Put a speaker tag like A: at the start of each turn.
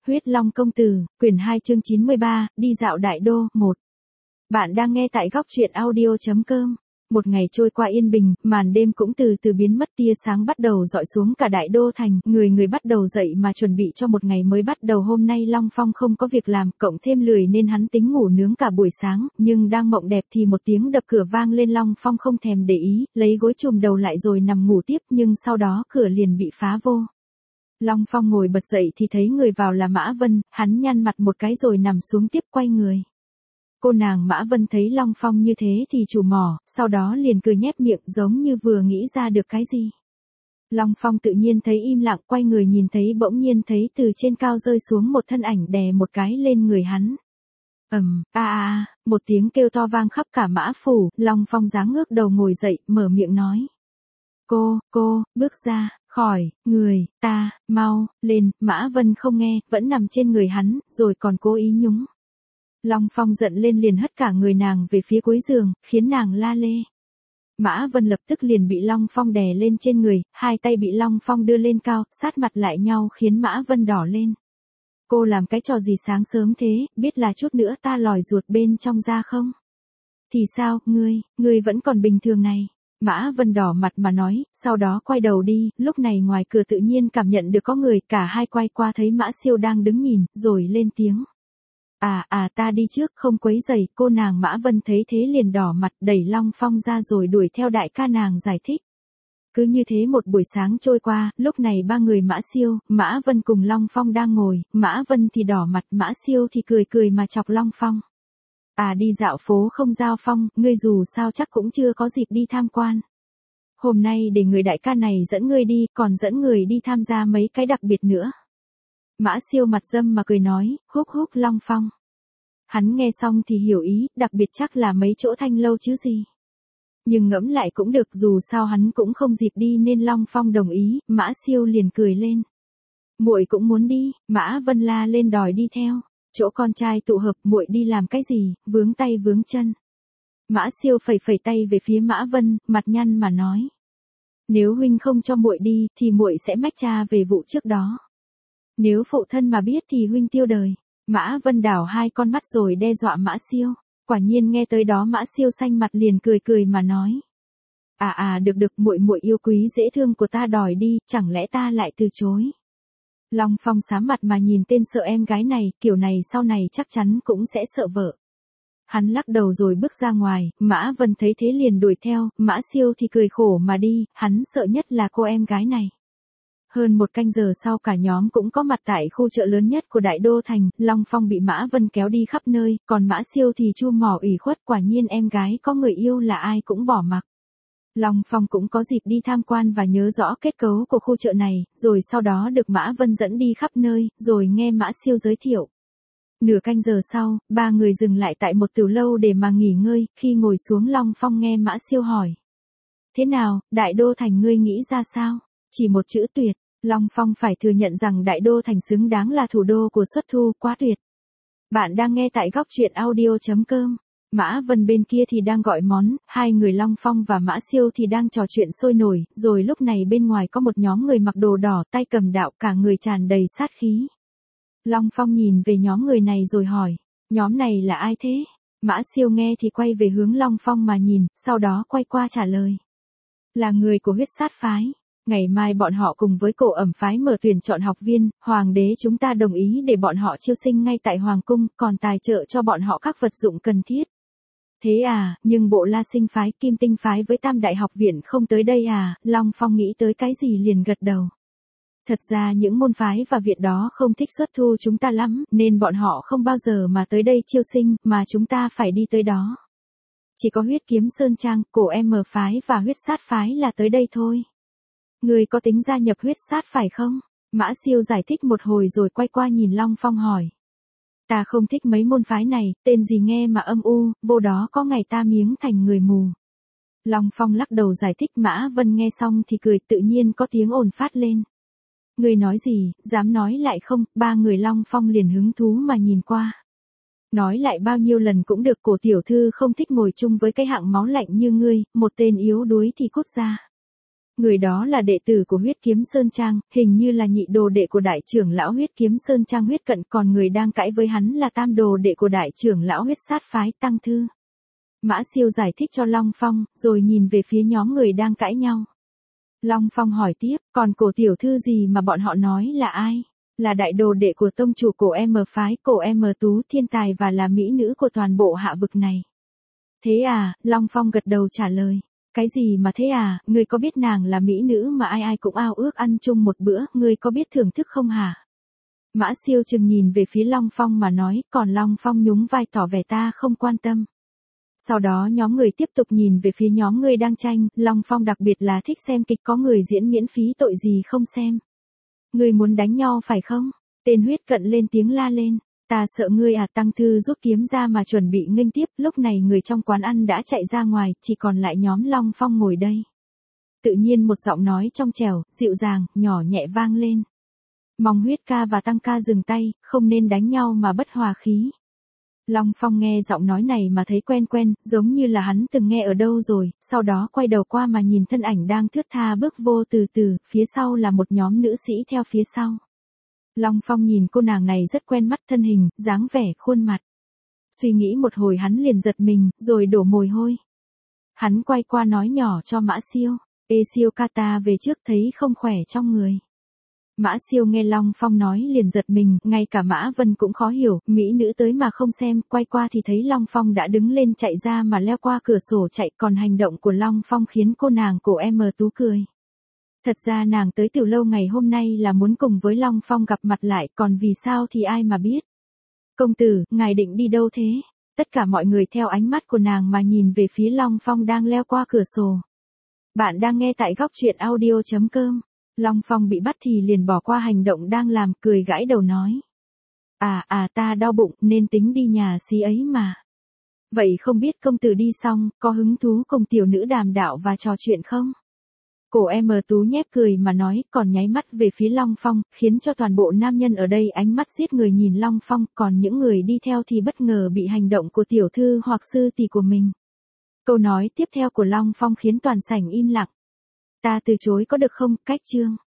A: Huyết Long Công Tử, quyển 2 chương 93, đi dạo đại đô, 1. Bạn đang nghe tại góc truyện audio.com. Một ngày trôi qua yên bình, màn đêm cũng từ từ biến mất, tia sáng bắt đầu dọi xuống cả đại đô thành, người bắt đầu dậy mà chuẩn bị cho một ngày mới bắt đầu. Hôm nay Long Phong không có việc làm, cộng thêm lười nên hắn tính ngủ nướng cả buổi sáng, nhưng đang mộng đẹp thì một tiếng đập cửa vang lên. Long Phong không thèm để ý, lấy gối chùm đầu lại rồi nằm ngủ tiếp, nhưng sau đó cửa liền bị phá vô. Long Phong ngồi bật dậy thì thấy người vào là Mã Vân, hắn nhăn mặt một cái rồi nằm xuống tiếp quay người. Cô nàng Mã Vân thấy Long Phong như thế thì trù mỏ, sau đó liền cười nhếch miệng giống như vừa nghĩ ra được cái gì. Long Phong tự nhiên thấy im lặng, quay người nhìn thấy bỗng nhiên thấy từ trên cao rơi xuống một thân ảnh đè một cái lên người hắn. Một tiếng kêu to vang khắp cả Mã phủ. Long Phong giáng ngước đầu ngồi dậy, mở miệng nói. Cô, bước ra, khỏi, người, ta, mau, lên. Mã Vân không nghe, vẫn nằm trên người hắn, rồi còn cố ý nhúng. Long Phong giận lên liền hất cả người nàng về phía cuối giường, khiến nàng la lê. Mã Vân lập tức liền bị Long Phong đè lên trên người, hai tay bị Long Phong đưa lên cao, sát mặt lại nhau khiến Mã Vân đỏ lên. Cô làm cái trò gì sáng sớm thế, biết là chút nữa ta lòi ruột bên trong ra không? Thì sao, ngươi vẫn còn bình thường này. Mã Vân đỏ mặt mà nói, sau đó quay đầu đi, lúc này ngoài cửa tự nhiên cảm nhận được có người, cả hai quay qua thấy Mã Siêu đang đứng nhìn, rồi lên tiếng. Ta đi trước, không quấy rầy. Cô nàng Mã Vân thấy thế liền đỏ mặt, đẩy Long Phong ra rồi đuổi theo đại ca nàng giải thích. Cứ như thế một buổi sáng trôi qua, lúc này ba người Mã Siêu, Mã Vân cùng Long Phong đang ngồi, Mã Vân thì đỏ mặt, Mã Siêu thì cười mà chọc Long Phong. Đi dạo phố không giao Phong, ngươi dù sao chắc cũng chưa có dịp đi tham quan. Hôm nay để người đại ca này dẫn ngươi đi, còn dẫn người đi tham gia mấy cái đặc biệt nữa. Mã Siêu mặt dâm mà cười nói, húc Long Phong. Hắn nghe xong thì hiểu ý, đặc biệt chắc là mấy chỗ thanh lâu chứ gì. Nhưng ngẫm lại cũng được, dù sao hắn cũng không dịp đi nên Long Phong đồng ý. Mã Siêu liền cười lên. Muội cũng muốn đi. Mã Vân la lên đòi đi theo. Chỗ con trai tụ hợp, muội đi làm cái gì, vướng tay vướng chân. Mã Siêu phẩy tay về phía Mã Vân, mặt nhăn mà nói. Nếu huynh không cho muội đi thì muội sẽ mách cha về vụ trước đó. Nếu phụ thân mà biết thì huynh tiêu đời. Mã Vân đảo hai con mắt rồi đe dọa Mã Siêu. Quả nhiên nghe tới đó Mã Siêu xanh mặt liền cười mà nói. Được, muội yêu quý dễ thương của ta đòi đi, chẳng lẽ ta lại từ chối. Long Phong xám mặt mà nhìn tên sợ em gái này, kiểu này sau này chắc chắn cũng sẽ sợ vợ. Hắn lắc đầu rồi bước ra ngoài, Mã Vân thấy thế liền đuổi theo, Mã Siêu thì cười khổ mà đi, hắn sợ nhất là cô em gái này. Hơn một canh giờ sau cả nhóm cũng có mặt tại khu chợ lớn nhất của đại đô thành, Long Phong bị Mã Vân kéo đi khắp nơi, còn Mã Siêu thì chu mỏ ủy khuất, quả nhiên em gái có người yêu là ai cũng bỏ mặc. Long Phong cũng có dịp đi tham quan và nhớ rõ kết cấu của khu chợ này, rồi sau đó được Mã Vân dẫn đi khắp nơi, rồi nghe Mã Siêu giới thiệu. Nửa canh giờ sau, ba người dừng lại tại một tiểu lâu để mà nghỉ ngơi, khi ngồi xuống Long Phong nghe Mã Siêu hỏi. Thế nào, đại đô thành ngươi nghĩ ra sao? Chỉ một chữ tuyệt. Long Phong phải thừa nhận rằng đại đô thành xứng đáng là thủ đô của Xuất Thu, quá tuyệt. Bạn đang nghe tại góc truyện audio.com. Mã Vân bên kia thì đang gọi món, hai người Long Phong và Mã Siêu thì đang trò chuyện sôi nổi, rồi lúc này bên ngoài có một nhóm người mặc đồ đỏ, tay cầm đạo, cả người tràn đầy sát khí. Long Phong nhìn về nhóm người này rồi hỏi, nhóm này là ai thế? Mã Siêu nghe thì quay về hướng Long Phong mà nhìn, sau đó quay qua trả lời. Là người của Huyết Sát phái. Ngày mai bọn họ cùng với Cổ Ẩm phái mở tuyển chọn học viên, hoàng đế chúng ta đồng ý để bọn họ chiêu sinh ngay tại hoàng cung, còn tài trợ cho bọn họ các vật dụng cần thiết. Thế nhưng bộ La Sinh phái, Kim Tinh phái với Tam Đại học viện không tới đây Long Phong nghĩ tới cái gì liền gật đầu. Thật ra những môn phái và viện đó không thích Xuất Thu chúng ta lắm, nên bọn họ không bao giờ mà tới đây chiêu sinh, mà chúng ta phải đi tới đó. Chỉ có Huyết Kiếm Sơn Trang, Cổ M phái và Huyết Sát phái là tới đây thôi. Người có tính gia nhập Huyết Sát phải không? Mã Siêu giải thích một hồi rồi quay qua nhìn Long Phong hỏi. Ta không thích mấy môn phái này, tên gì nghe mà âm u, vô đó có ngày ta miếng thành người mù. Long Phong lắc đầu giải thích. Mã Vân nghe xong thì cười, tự nhiên có tiếng ồn phát lên. Người nói gì, dám nói lại không? Ba người Long Phong liền hứng thú mà nhìn qua. Nói lại bao nhiêu lần cũng được, Cổ tiểu thư không thích ngồi chung với cái hạng máu lạnh như ngươi, một tên yếu đuối thì cút ra. Người đó là đệ tử của Huyết Kiếm Sơn Trang, hình như là nhị đồ đệ của đại trưởng lão Huyết Kiếm Sơn Trang Huyết Cận, còn người đang cãi với hắn là tam đồ đệ của đại trưởng lão Huyết Sát Phái Tăng Thư. Mã Siêu giải thích cho Long Phong, rồi nhìn về phía nhóm người đang cãi nhau. Long Phong hỏi tiếp, còn cổ tiểu thư gì mà bọn họ nói là ai? Là đại đồ đệ của tông chủ cổ M phái, cổ M Tú thiên tài và là mỹ nữ của toàn bộ hạ vực này. Thế à, Long Phong gật đầu trả lời. Cái gì mà thế à, ngươi có biết nàng là mỹ nữ mà ai ai cũng ao ước ăn chung một bữa, ngươi có biết thưởng thức không hả? Mã Siêu chừng nhìn về phía Long Phong mà nói, còn Long Phong nhún vai tỏ vẻ ta không quan tâm. Sau đó nhóm người tiếp tục nhìn về phía nhóm người đang tranh, Long Phong đặc biệt là thích xem kịch có người diễn miễn phí tội gì không xem. Ngươi muốn đánh nhau phải không? Tên Huyết Cận lên tiếng la lên. Ta sợ ngươi à, Tăng Thư rút kiếm ra mà chuẩn bị nghênh tiếp, lúc này người trong quán ăn đã chạy ra ngoài, chỉ còn lại nhóm Long Phong ngồi đây. Tự nhiên một giọng nói trong trẻo, dịu dàng, nhỏ nhẹ vang lên. Mong Huyết ca và Tăng ca dừng tay, không nên đánh nhau mà bất hòa khí. Long Phong nghe giọng nói này mà thấy quen quen, giống như là hắn từng nghe ở đâu rồi, sau đó quay đầu qua mà nhìn thân ảnh đang thướt tha bước vô từ từ, phía sau là một nhóm nữ sĩ theo phía sau. Long Phong nhìn cô nàng này rất quen mắt, thân hình, dáng vẻ, khuôn mặt. Suy nghĩ một hồi hắn liền giật mình, rồi đổ mồ hôi. Hắn quay qua nói nhỏ cho Mã Siêu, Ê Siêu ca, ta về trước thấy không khỏe trong người. Mã Siêu nghe Long Phong nói liền giật mình, ngay cả Mã Vân cũng khó hiểu, mỹ nữ tới mà không xem, quay qua thì thấy Long Phong đã đứng lên chạy ra mà leo qua cửa sổ chạy, còn hành động của Long Phong khiến cô nàng cổ M Tú cười. Thật ra nàng tới từ lâu ngày hôm nay là muốn cùng với Long Phong gặp mặt lại, còn vì sao thì ai mà biết. Công tử, ngài định đi đâu thế? Tất cả mọi người theo ánh mắt của nàng mà nhìn về phía Long Phong đang leo qua cửa sổ. Bạn đang nghe tại góc truyện audio.com. Long Phong bị bắt thì liền bỏ qua hành động đang làm, cười gãi đầu nói. Ta đau bụng nên tính đi nhà xí ấy mà. Vậy không biết công tử đi xong, có hứng thú cùng tiểu nữ đàm đạo và trò chuyện không? Cổ M Tú nhếch cười mà nói, còn nháy mắt về phía Long Phong, khiến cho toàn bộ nam nhân ở đây ánh mắt giết người nhìn Long Phong, còn những người đi theo thì bất ngờ bị hành động của tiểu thư hoặc sư tỷ của mình. Câu nói tiếp theo của Long Phong khiến toàn sảnh im lặng. Ta từ chối có được không, cách chương.